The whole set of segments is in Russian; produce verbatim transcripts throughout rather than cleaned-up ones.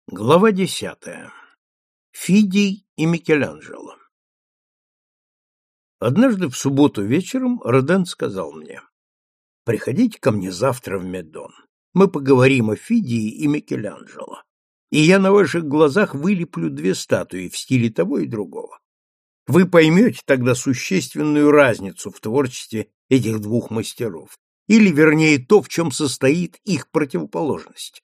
Глава десятая. Фидий и Микеланджело. Однажды в субботу вечером Роден сказал мне: «Приходите ко мне завтра в Медон. Мы поговорим о Фидии и Микеланджело, и я на ваших глазах вылеплю две статуи в стиле того и другого. Вы поймете тогда существенную разницу в творчестве этих двух мастеров, или, вернее, то, в чем состоит их противоположность».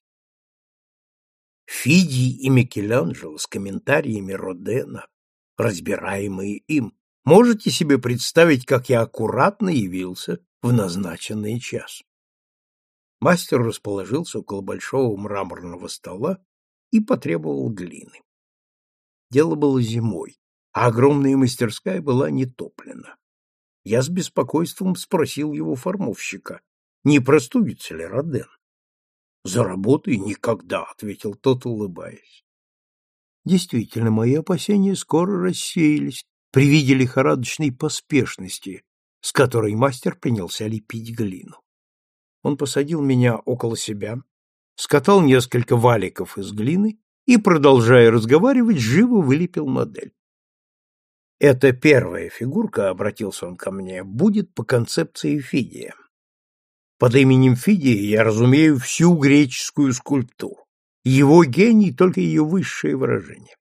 Фидий и Микеланджело с комментариями Родена, разбираемые им. Можете себе представить, как я аккуратно явился в назначенный час? Мастер расположился около большого мраморного стола и потребовал глины. Дело было зимой, а огромная мастерская была не топлена. Я с беспокойством спросил его формовщика, не простудится ли Роден. «За работой никогда», — ответил тот, улыбаясь. Действительно, мои опасения скоро рассеялись при виде лихорадочной поспешности, с которой мастер принялся лепить глину. Он посадил меня около себя, скатал несколько валиков из глины и, продолжая разговаривать, живо вылепил модель. «Эта первая фигурка, — обратился он ко мне, — будет по концепции Фидия. Под именем Фидия я разумею всю греческую скульптуру. Его гений — только ее высшее выражение».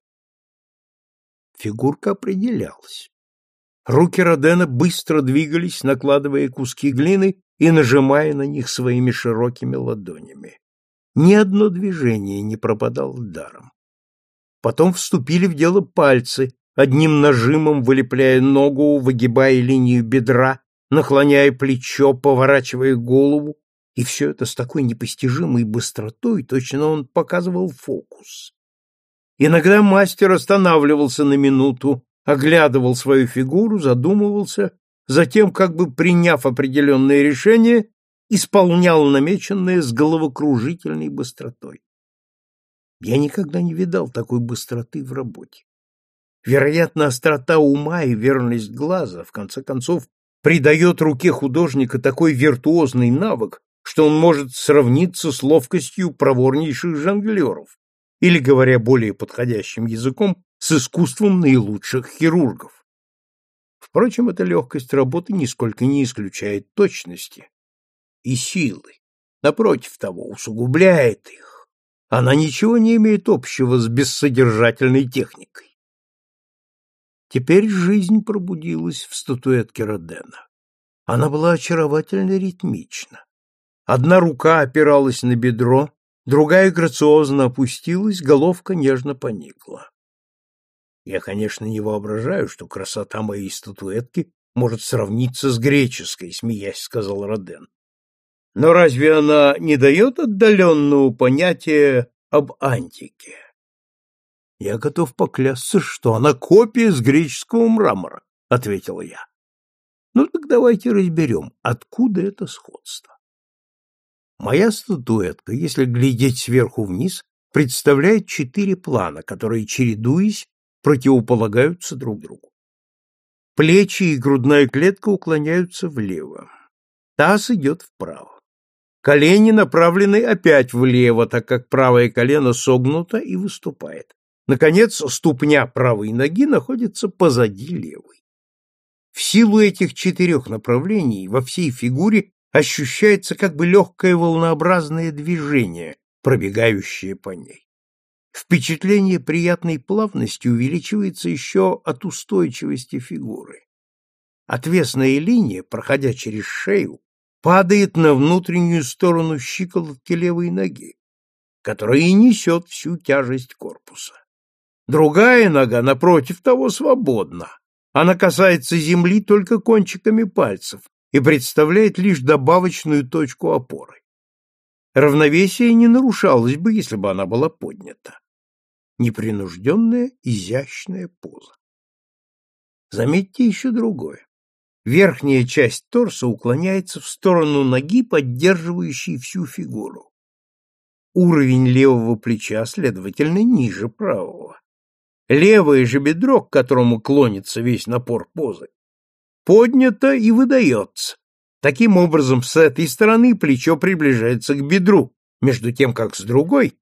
Фигурка определялась. Руки Родена быстро двигались, накладывая куски глины и нажимая на них своими широкими ладонями. Ни одно движение не пропадало даром. Потом вступили в дело пальцы, одним нажимом вылепляя ногу, выгибая линию бедра, наклоняя плечо, поворачивая голову, и все это с такой непостижимой быстротой, точно он показывал фокус. Иногда мастер останавливался на минуту, оглядывал свою фигуру, задумывался, затем, как бы приняв определенное решение, исполнял намеченное с головокружительной быстротой. Я никогда не видал такой быстроты в работе. Вероятно, острота ума и верность глаза, в конце концов, придает руке художника такой виртуозный навык, что он может сравниться с ловкостью проворнейших жонглеров, или, говоря более подходящим языком, с искусством наилучших хирургов. Впрочем, эта легкость работы нисколько не исключает точности и силы, напротив того, усугубляет их. Она ничего не имеет общего с бессодержательной техникой. Теперь жизнь пробудилась в статуэтке Родена. Она была очаровательно ритмична. Одна рука опиралась на бедро, другая грациозно опустилась, головка нежно поникла. Я, конечно, не воображаю, что красота моей статуэтки может сравниться с греческой, смеясь, сказал Роден. Но разве она не дает отдаленного понятия об антике? Я готов поклясться, что она копия с греческого мрамора, ответил я. Ну так давайте разберем, откуда это сходство. Моя статуэтка, если глядеть сверху вниз, представляет четыре плана, которые, чередуясь, противополагаются друг другу. Плечи и грудная клетка уклоняются влево. Таз идет вправо. Колени направлены опять влево, так как правое колено согнуто и выступает. Наконец, ступня правой ноги находится позади левой. В силу этих четырех направлений во всей фигуре ощущается как бы легкое волнообразное движение, пробегающее по ней. Впечатление приятной плавности увеличивается еще от устойчивости фигуры. Отвесная линия, проходя через шею, падает на внутреннюю сторону щиколотки левой ноги, которая и несет всю тяжесть корпуса. Другая нога, напротив того, свободна. Она касается земли только кончиками пальцев и представляет лишь добавочную точку опоры. Равновесие не нарушалось бы, если бы она была поднята. Непринужденная, изящная поза. Заметьте еще другое. Верхняя часть торса уклоняется в сторону ноги, поддерживающей всю фигуру. Уровень левого плеча, следовательно, ниже правого. Левое же бедро, к которому клонится весь напор позы, поднято и выдается. Таким образом, с этой стороны плечо приближается к бедру, между тем как с другой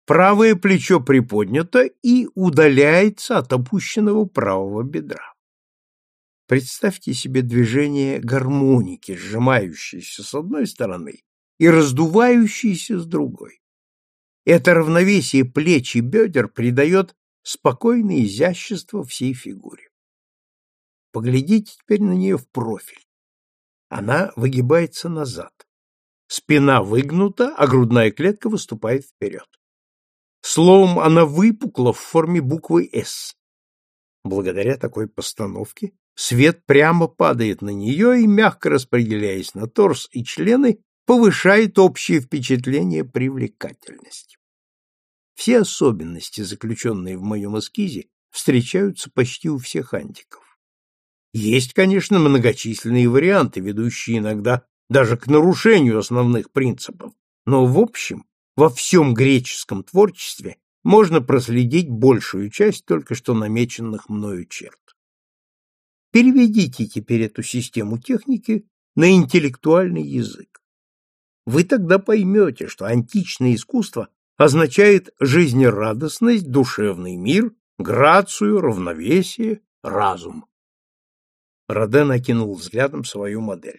правое плечо приподнято и удаляется от опущенного правого бедра. Представьте себе движение гармоники, сжимающейся с одной стороны и раздувающейся с другой. Это равновесие плеч и бедер придает спокойное изящество всей фигуре. Поглядите теперь на нее в профиль. Она выгибается назад. Спина выгнута, а грудная клетка выступает вперед. Словом, она выпукла в форме буквы «С». Благодаря такой постановке свет прямо падает на нее и, мягко распределяясь на торс и члены, повышает общее впечатление привлекательности. Все особенности, заключенные в моем эскизе, встречаются почти у всех антиков. Есть, конечно, многочисленные варианты, ведущие иногда даже к нарушению основных принципов, но в общем, во всем греческом творчестве можно проследить большую часть только что намеченных мною черт. Переведите теперь эту систему техники на интеллектуальный язык. Вы тогда поймете, что античное искусство означает жизнерадостность, душевный мир, грацию, равновесие, разум. Роден окинул взглядом свою модель.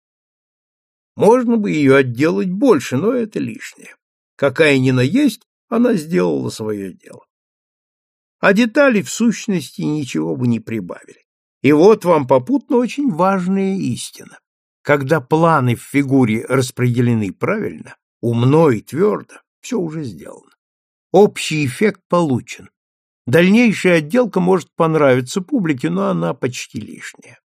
Можно бы ее отделать больше, но это лишнее. Какая ни на есть, она сделала свое дело. А детали, в сущности, ничего бы не прибавили. И вот вам попутно очень важная истина. Когда планы в фигуре распределены правильно, умно и твердо, все уже сделано. Общий эффект получен. Дальнейшая отделка может понравиться публике, но она почти лишняя.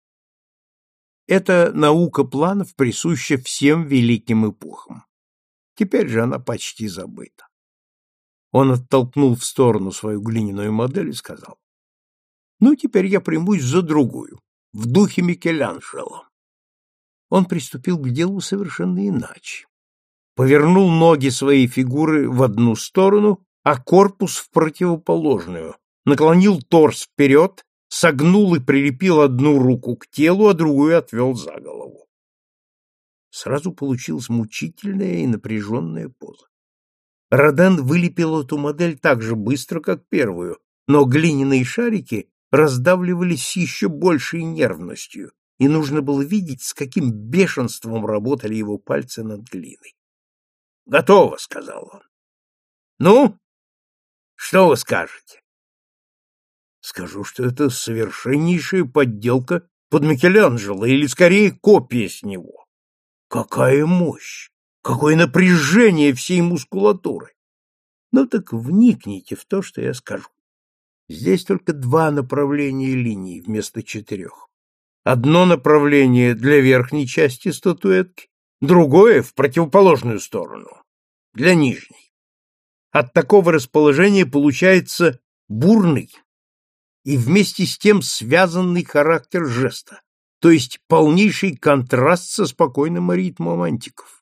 Эта наука планов присуща всем великим эпохам. Теперь же она почти забыта. Он оттолкнул в сторону свою глиняную модель и сказал: «Ну, теперь я примусь за другую, в духе Микеланджело». Он приступил к делу совершенно иначе. Повернул ноги своей фигуры в одну сторону, а корпус в противоположную, наклонил торс вперед, согнул и прилепил одну руку к телу, а другую отвел за голову. Сразу получилась мучительная и напряженная поза. Роден вылепил эту модель так же быстро, как первую, но глиняные шарики раздавливались с еще большей нервностью, и нужно было видеть, с каким бешенством работали его пальцы над глиной. «Готово», — сказал он. «Ну, что вы скажете?» «Скажу, что это совершеннейшая подделка под Микеланджело, или, скорее, копия с него. Какая мощь! Какое напряжение всей мускулатуры! Ну так вникните в то, что я скажу. Здесь только два направления линий вместо четырех. Одно направление для верхней части статуэтки, другое в противоположную сторону, для нижней. От такого расположения получается бурный и вместе с тем связанный характер жеста, то есть полнейший контраст со спокойным ритмом антиков.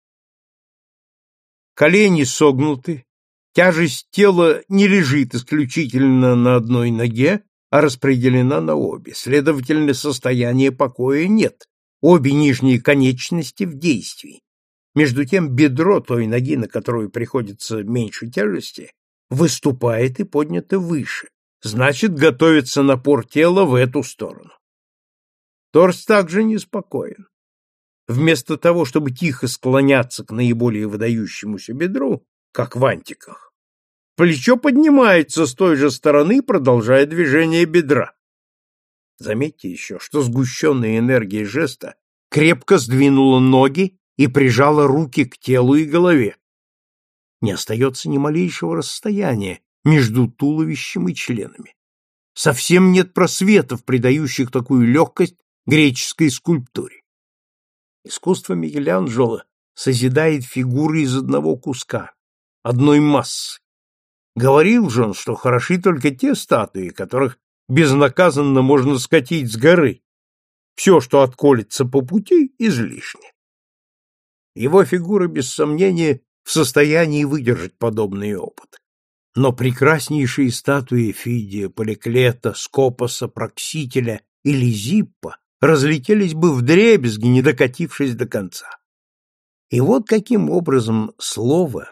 Колени согнуты, тяжесть тела не лежит исключительно на одной ноге, а распределена на обе, следовательно, состояния покоя нет, обе нижние конечности в действии. Между тем бедро той ноги, на которую приходится меньше тяжести, выступает и поднято выше, значит, готовится напор тела в эту сторону. Торс также неспокоен. Вместо того, чтобы тихо склоняться к наиболее выдающемуся бедру, как в антиках, плечо поднимается с той же стороны, продолжая движение бедра. Заметьте еще, что сгущенная энергия жеста крепко сдвинула ноги и прижала руки к телу и голове. Не остается ни малейшего расстояния между туловищем и членами. Совсем нет просветов, придающих такую легкость греческой скульптуре. Искусство Микеланджело созидает фигуры из одного куска, одной массы. Говорил же он, что хороши только те статуи, которых безнаказанно можно скатить с горы. Все, что отколется по пути, излишне. Его фигура, без сомнения, в состоянии выдержать подобный опыт. Но прекраснейшие статуи Фидия, Поликлета, Скопоса, Проксителя или Зиппа разлетелись бы вдребезги, не докатившись до конца. И вот каким образом слово,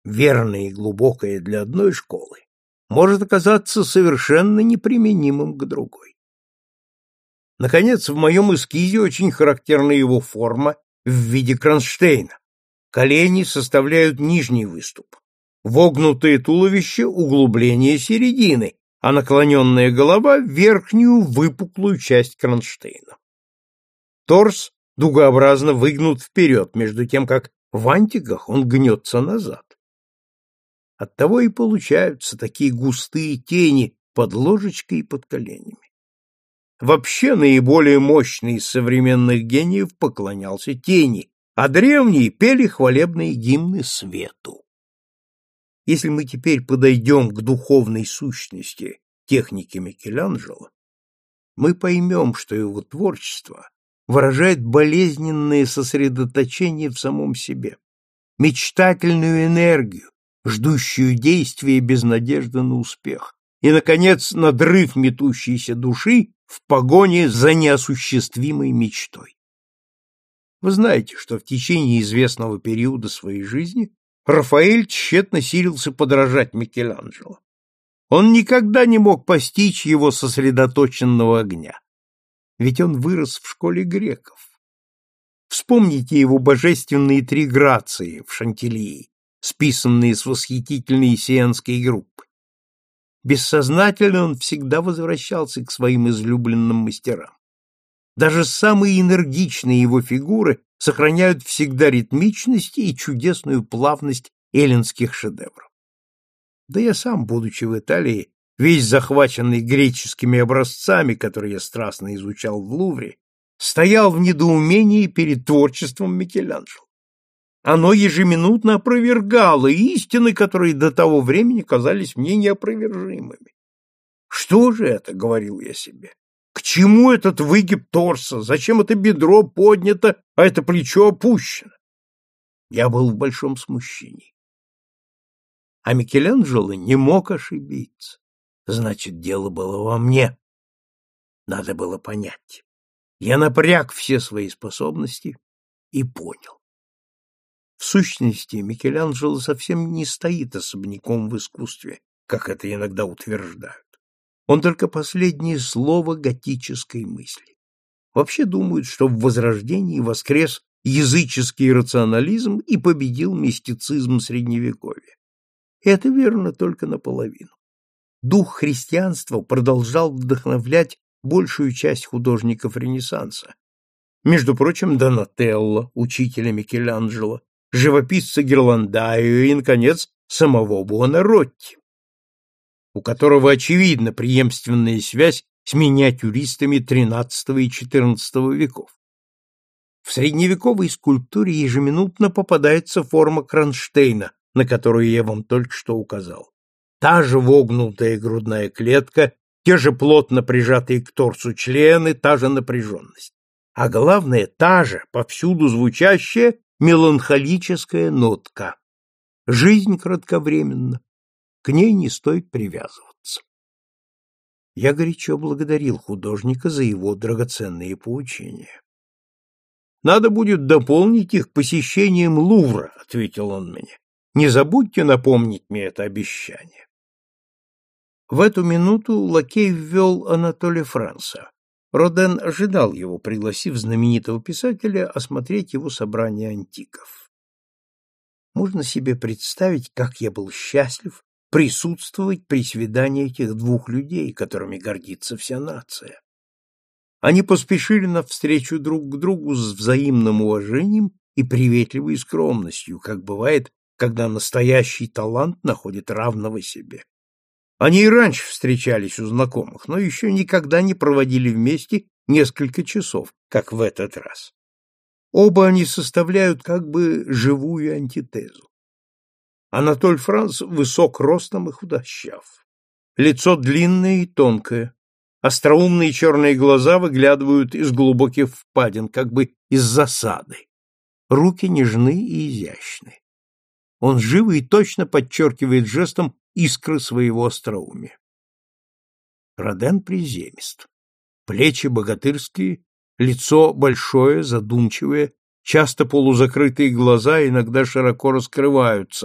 верное и глубокое для одной школы, может оказаться совершенно неприменимым к другой. Наконец, в моем эскизе очень характерна его форма в виде кронштейна. Колени составляют нижний выступ, вогнутое туловище — углубление середины, а наклоненная голова — верхнюю выпуклую часть кронштейна. Торс дугообразно выгнут вперед, между тем как в антиках он гнется назад. Оттого и получаются такие густые тени под ложечкой и под коленями. Вообще наиболее мощный из современных гениев поклонялся тени, а древние пели хвалебные гимны свету. Если мы теперь подойдем к духовной сущности техники Микеланджело, мы поймем, что его творчество выражает болезненное сосредоточение в самом себе, мечтательную энергию, ждущую действия без надежды на успех, и, наконец, надрыв метущейся души в погоне за неосуществимой мечтой. Вы знаете, что в течение известного периода своей жизни Рафаэль тщетно силился подражать Микеланджело. Он никогда не мог постичь его сосредоточенного огня, ведь он вырос в школе греков. Вспомните его божественные три грации в Шантильи, списанные с восхитительной сиенской группы. Бессознательно он всегда возвращался к своим излюбленным мастерам. Даже самые энергичные его фигуры сохраняют всегда ритмичность и чудесную плавность эллинских шедевров. Да я сам, будучи в Италии, весь захваченный греческими образцами, которые я страстно изучал в Лувре, стоял в недоумении перед творчеством Микеланджело. Оно ежеминутно опровергало истины, которые до того времени казались мне неопровержимыми. «Что же это?» — говорил я себе. «К чему этот выгиб торса? Зачем это бедро поднято, а это плечо опущено?» Я был в большом смущении. А Микеланджело не мог ошибиться. Значит, дело было во мне. Надо было понять. Я напряг все свои способности и понял. В сущности, Микеланджело совсем не стоит особняком в искусстве, как это иногда утверждают. Он только последнее слово готической мысли. Вообще думают, что в Возрождении воскрес языческий рационализм и победил мистицизм Средневековья. Это верно только наполовину. Дух христианства продолжал вдохновлять большую часть художников Ренессанса. Между прочим, Донателло, учителя Микеланджело, живописца Герландаю и, наконец, самого Буонаротти, у которого очевидна преемственная связь с миниатюристами тринадцатого и четырнадцатого веков. В средневековой скульптуре ежеминутно попадается форма кронштейна, на которую я вам только что указал. Та же вогнутая грудная клетка, те же плотно прижатые к торсу члены, та же напряженность. А главное, та же, повсюду звучащая, меланхолическая нотка. Жизнь кратковременна, к ней не стоит привязываться. Я горячо благодарил художника за его драгоценные поучения. «Надо будет дополнить их посещением Лувра», — ответил он мне. «Не забудьте напомнить мне это обещание». В эту минуту лакей ввел Анатолия Франса. Роден ожидал его, пригласив знаменитого писателя осмотреть его собрание антиков. Можно себе представить, как я был счастлив присутствовать при свидании этих двух людей, которыми гордится вся нация. Они поспешили навстречу друг к другу с взаимным уважением и приветливой скромностью, как бывает, когда настоящий талант находит равного себе. Они и раньше встречались у знакомых, но еще никогда не проводили вместе несколько часов, как в этот раз. Оба они составляют как бы живую антитезу. Анатоль Франс высок ростом и худощав. Лицо длинное и тонкое. Остроумные черные глаза выглядывают из глубоких впадин, как бы из засады. Руки нежны и изящны. Он живо и точно подчеркивает жестом искры своего остроумия. Роден приземист. Плечи богатырские, лицо большое, задумчивое, часто полузакрытые глаза иногда широко раскрываются,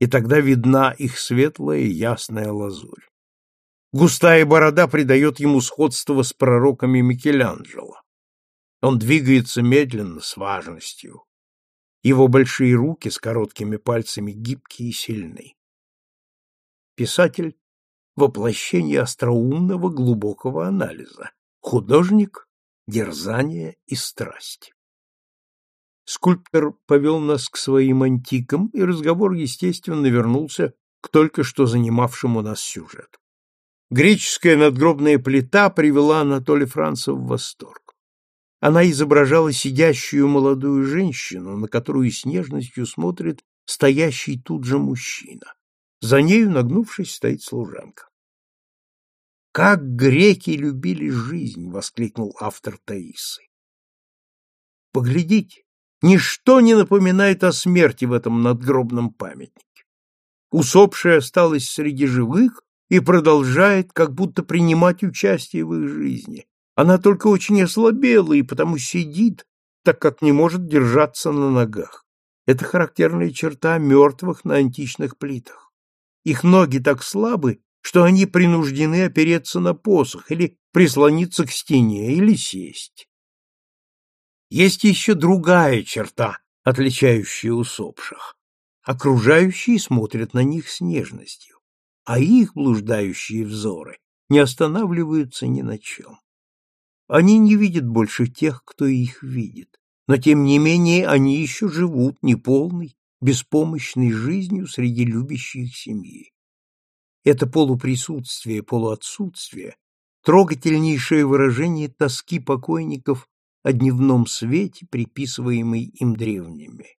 и тогда видна их светлая ясная лазурь. Густая борода придает ему сходство с пророками Микеланджело. Он двигается медленно, с важностью. Его большие руки с короткими пальцами гибкие и сильны. Писатель — воплощение остроумного глубокого анализа, художник — дерзание и страсть. Скульптор повел нас к своим антикам, и разговор, естественно, вернулся к только что занимавшему нас сюжету. Греческая надгробная плита привела Анатолия Франца в восторг. Она изображала сидящую молодую женщину, на которую с нежностью смотрит стоящий тут же мужчина. За нею, нагнувшись, стоит служанка. «Как греки любили жизнь!» — воскликнул автор Таиссы. «Поглядите, ничто не напоминает о смерти в этом надгробном памятнике. Усопшая осталась среди живых и продолжает как будто принимать участие в их жизни. Она только очень ослабела и потому сидит, так как не может держаться на ногах. Это характерная черта мертвых на античных плитах. Их ноги так слабы, что они принуждены опереться на посох или прислониться к стене, или сесть. Есть еще другая черта, отличающая усопших. Окружающие смотрят на них с нежностью, а их блуждающие взоры не останавливаются ни на чем. Они не видят больше тех, кто их видит, но тем не менее они еще живут неполной, беспомощной жизнью среди любящих семьи. Это полуприсутствие, полуотсутствие — трогательнейшее выражение тоски покойников о дневном свете, приписываемой им древними.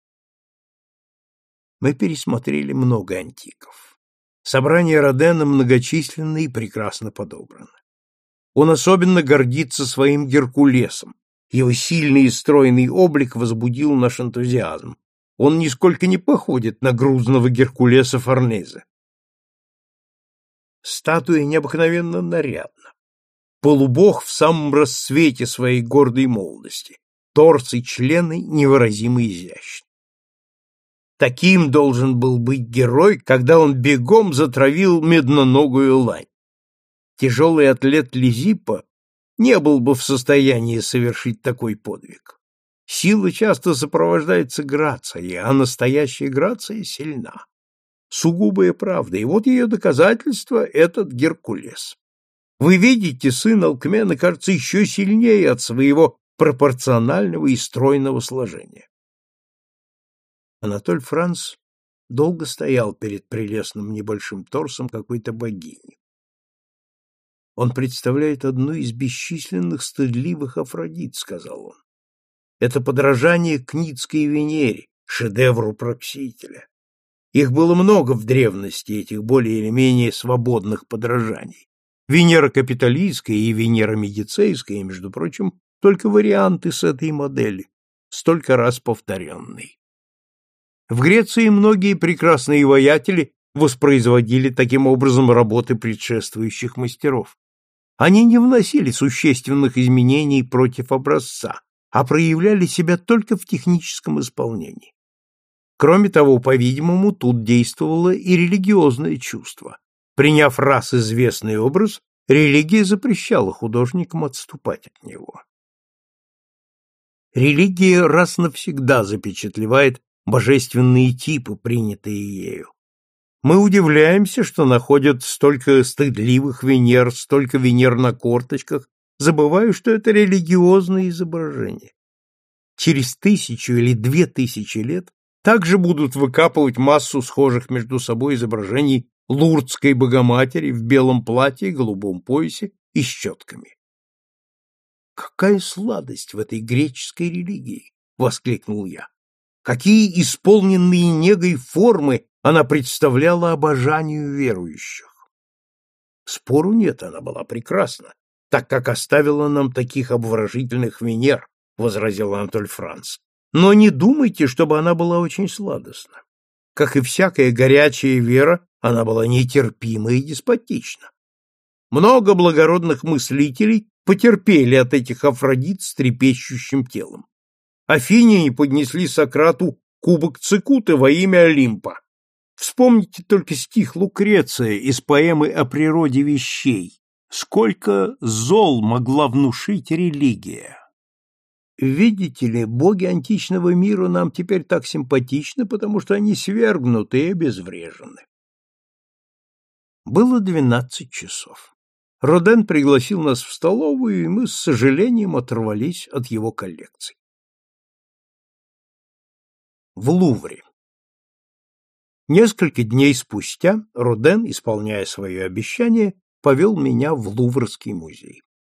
Мы пересмотрели много антиков. Собрание Родена многочисленно и прекрасно подобрано. Он особенно гордится своим Геркулесом. Его сильный и стройный облик возбудил наш энтузиазм. Он нисколько не походит на грузного Геркулеса Форнезе. Статуя необыкновенно нарядна. Полубог в самом расцвете своей гордой молодости. Торс и члены невыразимо изящны. Таким должен был быть герой, когда он бегом затравил медноногую лань. Тяжелый атлет Лизиппо не был бы в состоянии совершить такой подвиг. Сила часто сопровождается грацией, а настоящая грация сильна. Сугубая правда, и вот ее доказательство — этот Геркулес. Вы видите, сын Алкмена кажется еще сильнее от своего пропорционального и стройного сложения. Анатоль Франц долго стоял перед прелестным небольшим торсом какой-то богини. Он представляет одну из бесчисленных стыдливых Афродит, — сказал он. Это подражание Книтской Венере, шедевру Проксителя. Их было много в древности, этих более или менее свободных подражаний. Венера Капитолийская и Венера Медицейская, между прочим, только варианты с этой модели, столько раз повторенные. В Греции многие прекрасные воятели воспроизводили таким образом работы предшествующих мастеров. Они не вносили существенных изменений против образца, а проявляли себя только в техническом исполнении. Кроме того, по-видимому, тут действовало и религиозное чувство. Приняв раз известный образ, религия запрещала художникам отступать от него. Религия раз навсегда запечатлевает божественные типы, принятые ею. Мы удивляемся, что находят столько стыдливых Венер, столько Венер на корточках, забывая, что это религиозные изображения. Через тысячу или две тысячи лет также будут выкапывать массу схожих между собой изображений Лурдской Богоматери в белом платье, голубом поясе и с четками. «Какая сладость в этой греческой религии!» — воскликнул я. «Какие исполненные негой формы она представляла обожанию верующих!» Спору нет, она была прекрасна, так как оставила нам таких обворожительных Венер, — возразил Анатоль Франц. Но не думайте, чтобы она была очень сладостна. Как и всякая горячая вера, она была нетерпима и деспотична. Много благородных мыслителей потерпели от этих Афродит с трепещущим телом. Афиняне поднесли Сократу кубок цикуты во имя Олимпа. Вспомните только стих Лукреция из поэмы о природе вещей. Сколько зол могла внушить религия! Видите ли, боги античного мира нам теперь так симпатичны, потому что они свергнуты и обезврежены. Было двенадцать часов. Роден пригласил нас в столовую, и мы с сожалением оторвались от его коллекций. В Лувре. Несколько дней спустя Роден, исполняя свое обещание, повел меня в Луврский музей.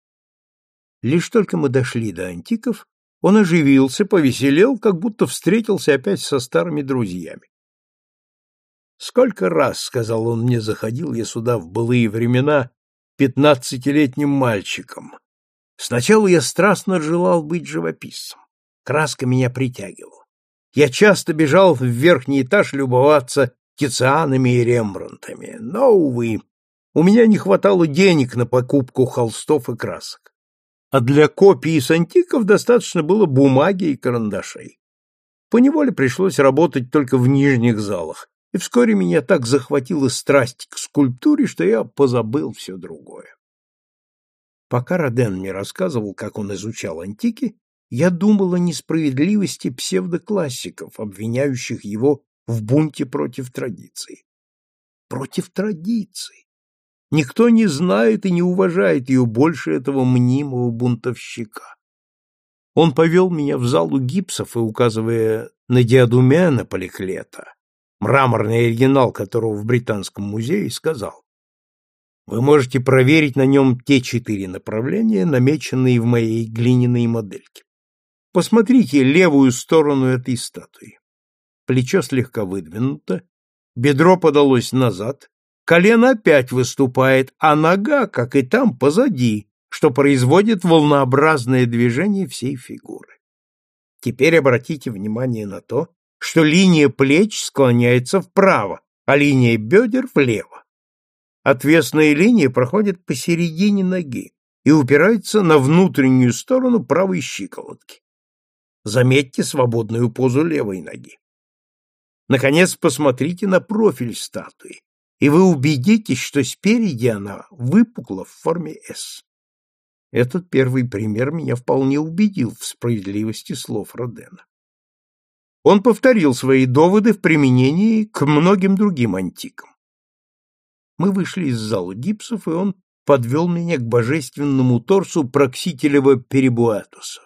Лишь только мы дошли до антиков, он оживился, повеселел, как будто встретился опять со старыми друзьями. «Сколько раз, — сказал он мне, — заходил я сюда в былые времена пятнадцатилетним мальчиком. Сначала я страстно желал быть живописцем. Краска меня притягивала. Я часто бежал в верхний этаж любоваться Тицианами и Рембрандтами, но, увы, у меня не хватало денег на покупку холстов и красок. А для копий с антиков достаточно было бумаги и карандашей. Поневоле пришлось работать только в нижних залах, и вскоре меня так захватила страсть к скульптуре, что я позабыл все другое. Пока Роден мне рассказывал, как он изучал антики, я думал о несправедливости псевдоклассиков, обвиняющих его в бунте против традиции. Против традиции! Никто не знает и не уважает ее больше этого мнимого бунтовщика. Он повел меня в залу гипсов и, указывая на Диадумена Поликлета, мраморный оригинал которого в Британском музее, сказал: «Вы можете проверить на нем те четыре направления, намеченные в моей глиняной модельке. Посмотрите левую сторону этой статуи. Плечо слегка выдвинуто, бедро подалось назад, колено опять выступает, а нога, как и там, позади, что производит волнообразное движение всей фигуры. Теперь обратите внимание на то, что линия плеч склоняется вправо, а линия бедер влево. Отвесная линия проходит посередине ноги и упирается на внутреннюю сторону правой щиколотки. Заметьте свободную позу левой ноги. Наконец, посмотрите на профиль статуи, и вы убедитесь, что спереди она выпукла в форме «С». Этот первый пример меня вполне убедил в справедливости слов Родена. Он повторил свои доводы в применении к многим другим антикам. Мы вышли из зала гипсов, и он подвел меня к божественному торсу Проксителева Перебуатуса.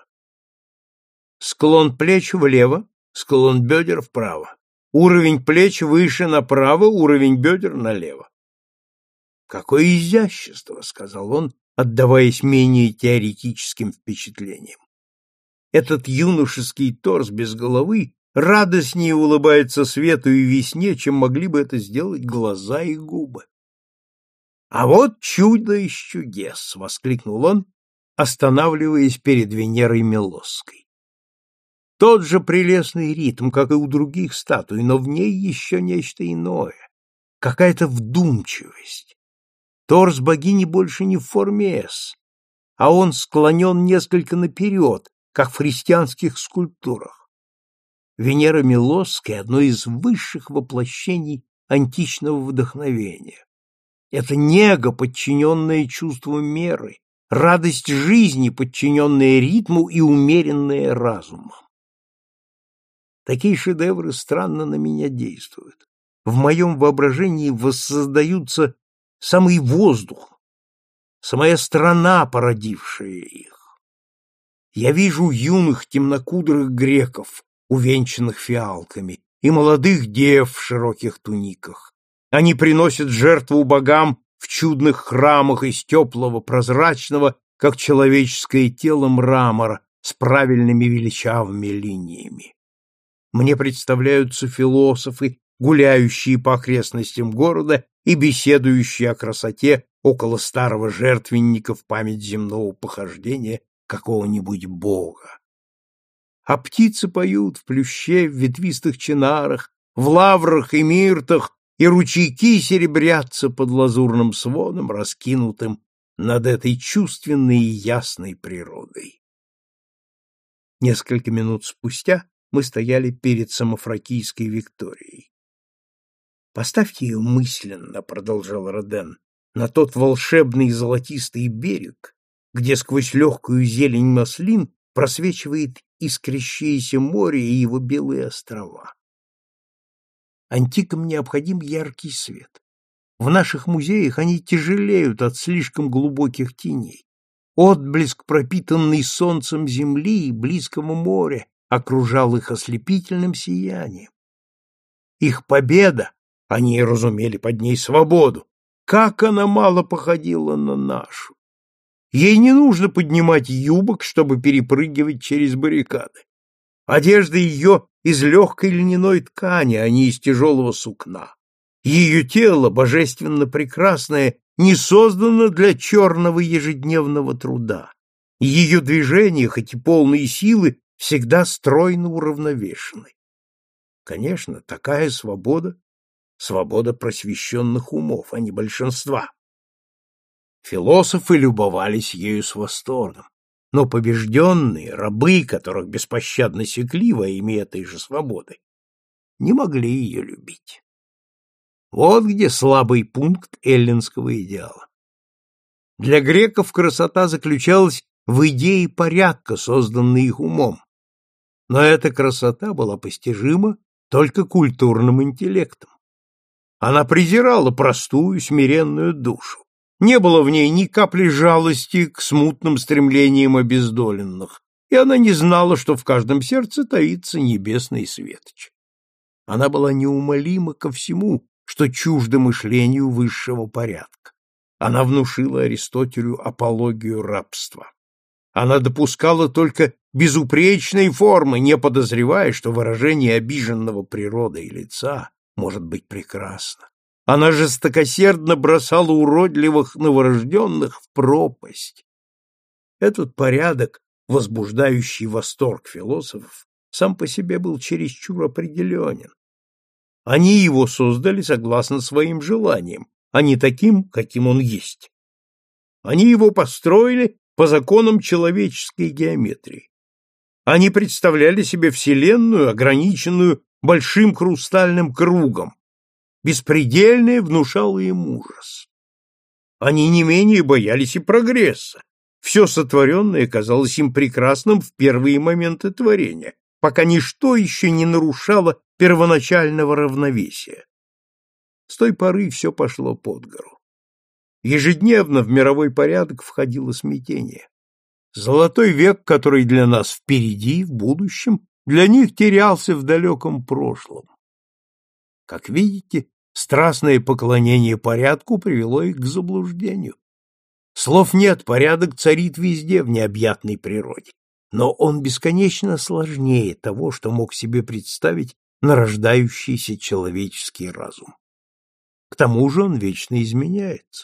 Склон плеч влево, склон бедер вправо. Уровень плеч выше направо, уровень бедер налево. «Какое изящество!» — сказал он, отдаваясь менее теоретическим впечатлениям. «Этот юношеский торс без головы радостнее улыбается свету и весне, чем могли бы это сделать глаза и губы». «А вот чудо из чудес!» — воскликнул он, останавливаясь перед Венерой Милосской. Тот же прелестный ритм, как и у других статуй, но в ней еще нечто иное, какая-то вдумчивость. Торс богини больше не в форме «С», а он склонен несколько наперед, как в христианских скульптурах. Венера Милосская — одно из высших воплощений античного вдохновения. Это нега, подчиненная чувству меры, радость жизни, подчиненная ритму и умеренная разумом. Такие шедевры странно на меня действуют. В моем воображении воссоздаются самый воздух, самая страна, породившая их. Я вижу юных темнокудрых греков, увенчанных фиалками, и молодых дев в широких туниках. Они приносят жертву богам в чудных храмах из теплого, прозрачного, как человеческое тело, мрамора с правильными величавыми линиями. Мне представляются философы, гуляющие по окрестностям города и беседующие о красоте около старого жертвенника в память земного похождения какого-нибудь бога. А птицы поют в плюще, в ветвистых чинарах, в лаврах и миртах, и ручейки серебрятся под лазурным сводом, раскинутым над этой чувственной и ясной природой. Несколько минут спустя мы стояли перед Самофракийской Викторией. Оставьте ее мысленно, — продолжал Роден, — на тот волшебный золотистый берег, где сквозь легкую зелень маслин просвечивает искрящееся море и его белые острова. Антикам необходим яркий свет. В наших музеях они тяжелеют от слишком глубоких теней. Отблеск, пропитанный солнцем земли и близкого моря, окружал их ослепительным сиянием. Их победа, они разумели под ней свободу, как она мало походила на нашу. Ей не нужно поднимать юбок, чтобы перепрыгивать через баррикады. Одежда ее из легкой льняной ткани, а не из тяжелого сукна. Ее тело, божественно прекрасное, не создано для черного ежедневного труда. Ее движения, хоть и полные силы, всегда стройно уравновешены. Конечно, такая свобода — свобода просвещенных умов, а не большинства. Философы любовались ею с восторгом, но побежденные, рабы, которых беспощадно секли во имя этой же свободы, не могли ее любить. Вот где слабый пункт эллинского идеала. Для греков красота заключалась в идее порядка, созданной их умом. Но эта красота была постижима только культурным интеллектом. Она презирала простую, смиренную душу. Не было в ней ни капли жалости к смутным стремлениям обездоленных, и она не знала, что в каждом сердце таится небесный светоч. Она была неумолима ко всему, что чуждо мышлению высшего порядка. Она внушила Аристотелю апологию рабства. Она допускала только безупречные формы, не подозревая, что выражение обиженного природой лица может быть прекрасно. Она жестокосердно бросала уродливых новорожденных в пропасть. Этот порядок, возбуждающий восторг философов, сам по себе был чересчур определенен. Они его создали согласно своим желаниям, а не таким, каким он есть. Они его построили по законам человеческой геометрии. Они представляли себе Вселенную, ограниченную большим хрустальным кругом. Беспредельное внушало им ужас. Они не менее боялись и прогресса. Все сотворенное казалось им прекрасным в первые моменты творения, пока ничто еще не нарушало первоначального равновесия. С той поры все пошло под гору. Ежедневно в мировой порядок входило смятение. Золотой век, который для нас впереди, в будущем, для них терялся в далеком прошлом. Как видите, страстное поклонение порядку привело их к заблуждению. Слов нет, порядок царит везде в необъятной природе, но он бесконечно сложнее того, что мог себе представить нарождающийся человеческий разум. К тому же он вечно изменяется.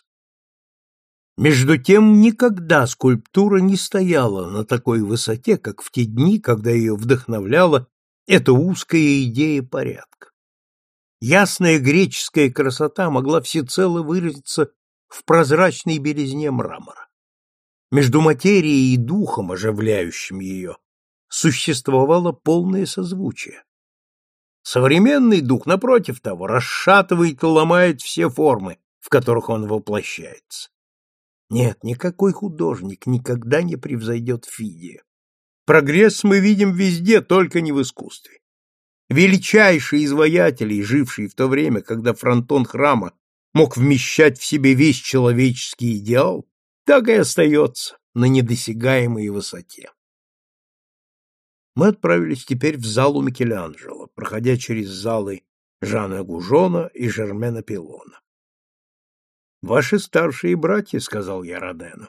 Между тем, никогда скульптура не стояла на такой высоте, как в те дни, когда ее вдохновляла эта узкая идея порядка. Ясная греческая красота могла всецело выразиться в прозрачной белизне мрамора. Между материей и духом, оживляющим ее, существовало полное созвучие. Современный дух, напротив того, расшатывает и ломает все формы, в которых он воплощается. Нет, никакой художник никогда не превзойдет Фидия. Прогресс мы видим везде, только не в искусстве. Величайший из воятелей, живший в то время, когда фронтон храма мог вмещать в себе весь человеческий идеал, так и остается на недосягаемой высоте. Мы отправились теперь в залу Микеланджело, проходя через залы Жана Гужона и Жермена Пилона. «Ваши старшие братья», — сказал я Родену.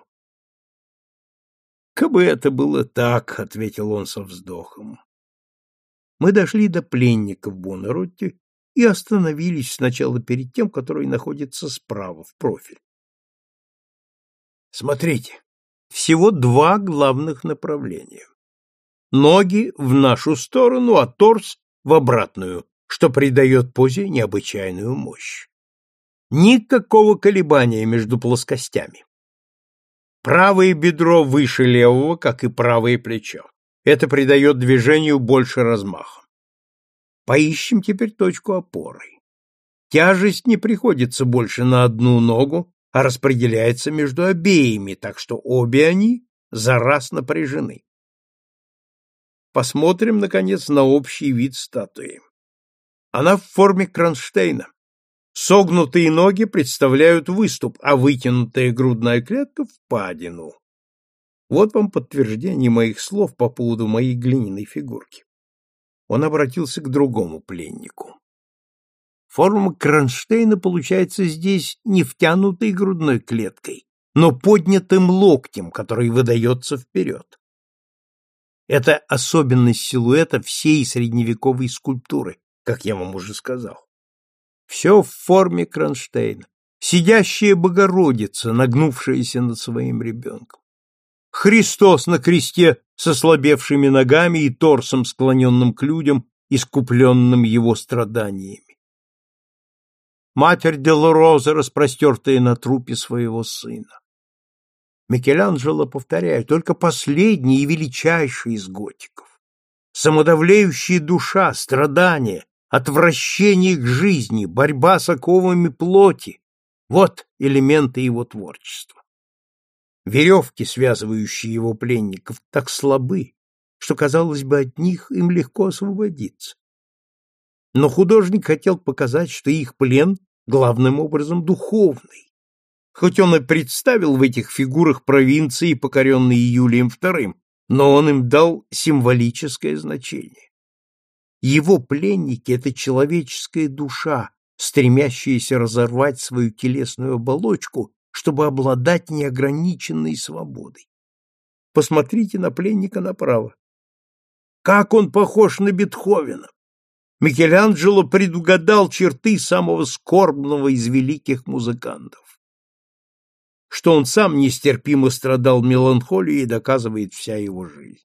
«Кабы это было так», — ответил он со вздохом. Мы дошли до пленника в Буонаротти и остановились сначала перед тем, который находится справа, в профиль. Смотрите, всего два главных направления. Ноги в нашу сторону, а торс в обратную, что придает позе необычайную мощь. Никакого колебания между плоскостями. Правое бедро выше левого, как и правое плечо. Это придает движению больше размаха. Поищем теперь точку опоры. Тяжесть не приходится больше на одну ногу, а распределяется между обеими, так что обе они за раз напряжены. Посмотрим, наконец, на общий вид статуи. Она в форме кронштейна. Согнутые ноги представляют выступ, а вытянутая грудная клетка — впадину. Вот вам подтверждение моих слов по поводу моей глиняной фигурки. Он обратился к другому пленнику. Форма кронштейна получается здесь не втянутой грудной клеткой, но поднятым локтем, который выдается вперед. Это особенность силуэта всей средневековой скульптуры, как я вам уже сказал. Все в форме кронштейна. Сидящая Богородица, нагнувшаяся над своим ребенком. Христос на кресте с ослабевшими ногами и торсом, склоненным к людям, искупленным его страданиями. Матерь Долороза, распростертая на трупе своего сына. Микеланджело, повторяю, только последний и величайший из готиков. Самодовлеющая душа, страдания, отвращение к жизни, борьба с оковами плоти — вот элементы его творчества. Веревки, связывающие его пленников, так слабы, что, казалось бы, от них им легко освободиться. Но художник хотел показать, что их плен главным образом духовный, хоть он и представил в этих фигурах провинции, покоренные Юлием вторым, но он им дал символическое значение. Его пленники — это человеческая душа, стремящаяся разорвать свою телесную оболочку, чтобы обладать неограниченной свободой. Посмотрите на пленника направо. Как он похож на Бетховена! Микеланджело предугадал черты самого скорбного из великих музыкантов. Что он сам нестерпимо страдал меланхолией, доказывает вся его жизнь.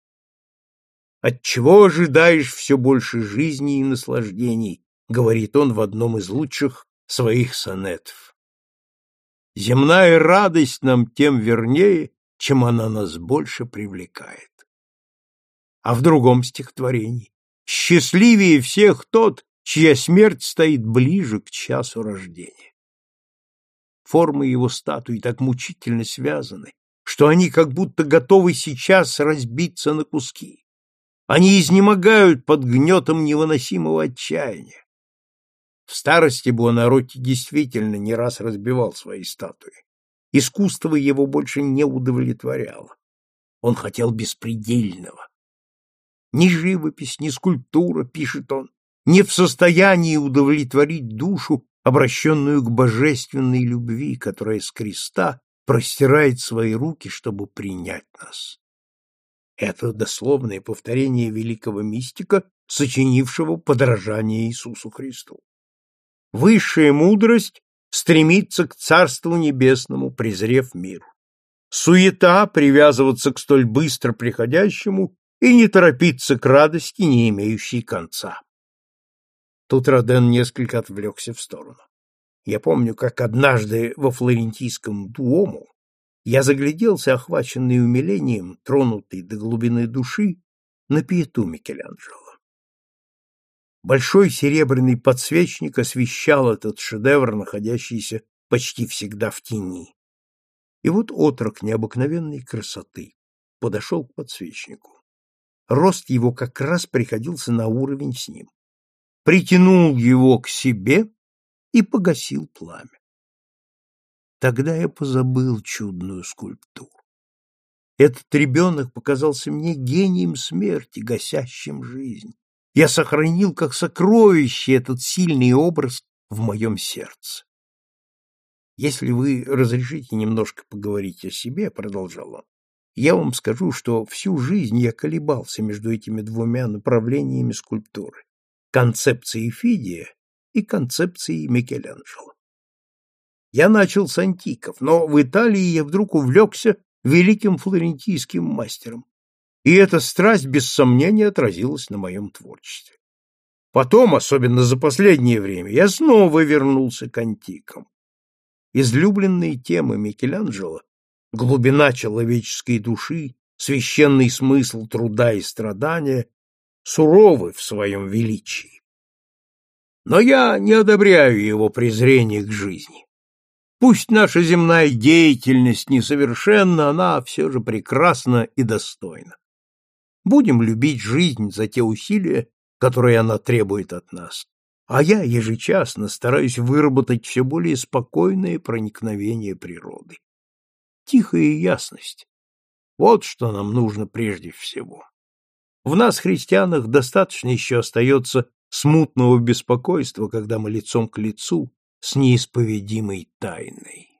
«Отчего ожидаешь все больше жизни и наслаждений?» — говорит он в одном из лучших своих сонетов. «Земная радость нам тем вернее, чем она нас больше привлекает». А в другом стихотворении: «Счастливее всех тот, чья смерть стоит ближе к часу рождения». Формы его статуи так мучительно связаны, что они как будто готовы сейчас разбиться на куски. Они изнемогают под гнетом невыносимого отчаяния. В старости Буонаротти действительно не раз разбивал свои статуи. Искусство его больше не удовлетворяло. Он хотел беспредельного. Ни живопись, ни скульптура, пишет он, не в состоянии удовлетворить душу, обращенную к божественной любви, которая с креста простирает свои руки, чтобы принять нас. Это дословное повторение великого мистика, сочинившего подражание Иисусу Христу. Высшая мудрость стремится к Царству Небесному, презрев мир. Суета привязываться к столь быстро приходящему и не торопиться к радости, не имеющей конца. Тут Роден несколько отвлекся в сторону. Я помню, как однажды во флорентийском Дуому я загляделся, охваченный умилением, тронутый до глубины души, на Пиету Микеланджело. Большой серебряный подсвечник освещал этот шедевр, находящийся почти всегда в тени. И вот отрок необыкновенной красоты подошел к подсвечнику. Рост его как раз приходился на уровень с ним. Притянул его к себе и погасил пламя. Тогда я позабыл чудную скульптуру. Этот ребенок показался мне гением смерти, гасящим жизнь. Я сохранил как сокровище этот сильный образ в моем сердце. Если вы разрешите немножко поговорить о себе, — продолжал он, — я вам скажу, что всю жизнь я колебался между этими двумя направлениями скульптуры — концепцией Фидия и концепцией Микеланджело. Я начал с антиков, но в Италии я вдруг увлекся великим флорентийским мастером, и эта страсть без сомнения отразилась на моем творчестве. Потом, особенно за последнее время, я снова вернулся к антикам. Излюбленные темы Микеланджело — глубина человеческой души, священный смысл труда и страдания — суровы в своем величии. Но я не одобряю его презрение к жизни. Пусть наша земная деятельность несовершенна, она все же прекрасна и достойна. Будем любить жизнь за те усилия, которые она требует от нас, а я ежечасно стараюсь выработать все более спокойное проникновение природы. Тихая ясность — вот что нам нужно прежде всего. В нас, христианах, достаточно еще остается смутного беспокойства, когда мы лицом к лицу с неисповедимой тайной.